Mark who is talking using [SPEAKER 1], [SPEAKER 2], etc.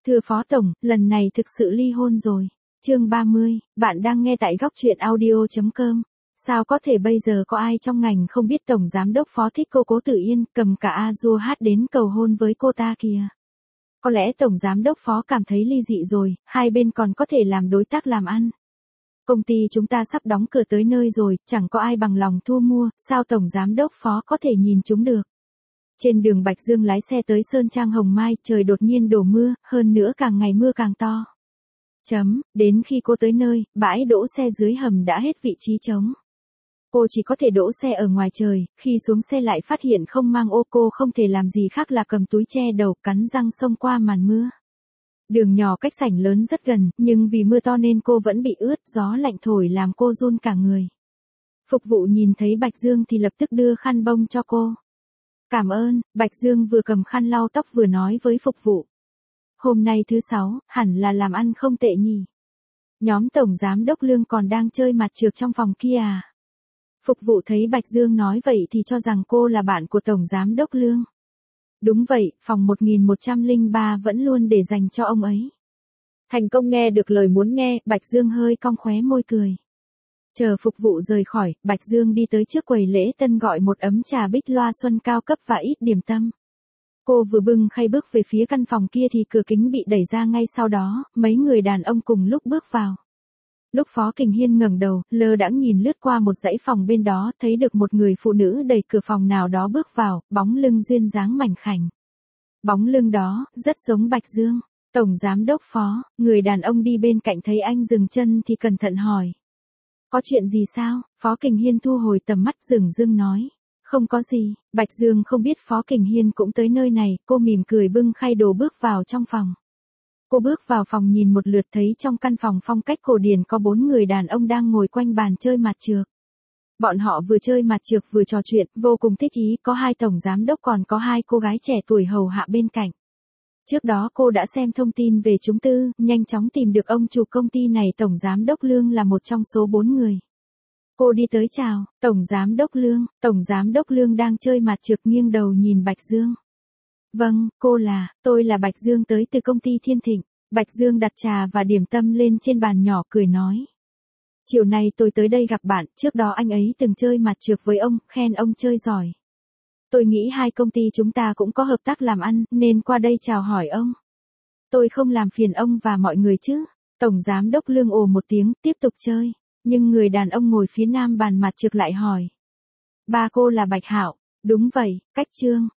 [SPEAKER 1] Thưa Phó Tổng, lần này thực sự ly hôn rồi. Chương 30, bạn đang nghe tại góc truyện audio.com. Sao có thể bây giờ có ai trong ngành không biết Tổng Giám đốc Phó thích cô Cố Tử Yên, cầm cả A-dua hát đến cầu hôn với cô ta kìa. Có lẽ Tổng Giám đốc Phó cảm thấy ly dị rồi, hai bên còn có thể làm đối tác làm ăn. Công ty chúng ta sắp đóng cửa tới nơi rồi, chẳng có ai bằng lòng thu mua, sao Tổng Giám đốc Phó có thể nhìn chúng được. Trên đường Bạch Dương lái xe tới Sơn Trang Hồng Mai, trời đột nhiên đổ mưa, hơn nữa càng ngày mưa càng to. Đến khi cô tới nơi, bãi đỗ xe dưới hầm đã hết vị trí trống. Cô chỉ có thể đỗ xe ở ngoài trời, khi xuống xe lại phát hiện không mang ô, cô không thể làm gì khác là cầm túi che đầu, cắn răng xông qua màn mưa. Đường nhỏ cách sảnh lớn rất gần, nhưng vì mưa to nên cô vẫn bị ướt, gió lạnh thổi làm cô run cả người. Phục vụ nhìn thấy Bạch Dương thì lập tức đưa khăn bông cho cô. Cảm ơn, Bạch Dương vừa cầm khăn lau tóc vừa nói với phục vụ. Hôm nay thứ 6, hẳn là làm ăn không tệ nhỉ. Nhóm Tổng Giám đốc Lương còn đang chơi mặt trược trong phòng kia à? Phục vụ thấy Bạch Dương nói vậy thì cho rằng cô là bạn của Tổng Giám đốc Lương. Đúng vậy, phòng 1103 vẫn luôn để dành cho ông ấy. Thành công nghe được lời muốn nghe, Bạch Dương hơi cong khóe môi cười. Chờ phục vụ rời khỏi, Bạch Dương đi tới trước quầy lễ tân gọi một ấm trà bích loa xuân cao cấp và ít điểm tâm. Cô vừa bưng khay bước về phía căn phòng kia thì cửa kính bị đẩy ra ngay sau đó, mấy người đàn ông cùng lúc bước vào. Lúc Phó Kình Hiên ngẩng đầu, lơ đãng nhìn lướt qua một dãy phòng bên đó, thấy được một người phụ nữ đẩy cửa phòng nào đó bước vào, bóng lưng duyên dáng mảnh khảnh. Bóng lưng đó, rất giống Bạch Dương. Tổng Giám đốc Phó, người đàn ông đi bên cạnh thấy anh dừng chân thì cẩn thận hỏi. Có chuyện gì sao? Phó Kình Hiên thu hồi tầm mắt dửng dưng nói. Không có gì, Bạch Dương không biết Phó Kình Hiên cũng tới nơi này, cô mỉm cười bưng khay đồ bước vào trong phòng. Cô bước vào phòng nhìn một lượt thấy trong căn phòng phong cách cổ điển có 4 người đàn ông đang ngồi quanh bàn chơi mặt trược. Bọn họ vừa chơi mặt trược vừa trò chuyện, vô cùng thích ý, có 2 tổng giám đốc còn có 2 cô gái trẻ tuổi hầu hạ bên cạnh. Trước đó cô đã xem thông tin về chúng tư, nhanh chóng tìm được ông chủ công ty này. Tổng Giám đốc Lương là một trong số 4 người. Cô đi tới chào, Tổng Giám đốc Lương. Tổng Giám đốc Lương đang chơi mặt trược nghiêng đầu nhìn Bạch Dương. Vâng, tôi là Bạch Dương tới từ công ty Thiên Thịnh. Bạch Dương đặt trà và điểm tâm lên trên bàn nhỏ cười nói. Chiều nay tôi tới đây gặp bạn, trước đó anh ấy từng chơi mặt trược với ông, khen ông chơi giỏi. Tôi nghĩ 2 công ty chúng ta cũng có hợp tác làm ăn, nên qua đây chào hỏi ông. Tôi không làm phiền ông và mọi người chứ. Tổng Giám đốc Lương ồ một tiếng, tiếp tục chơi. Nhưng người đàn ông ngồi phía nam bàn mặt trược lại hỏi. Ba cô là Bạch Hạo. Đúng vậy, cách Trương.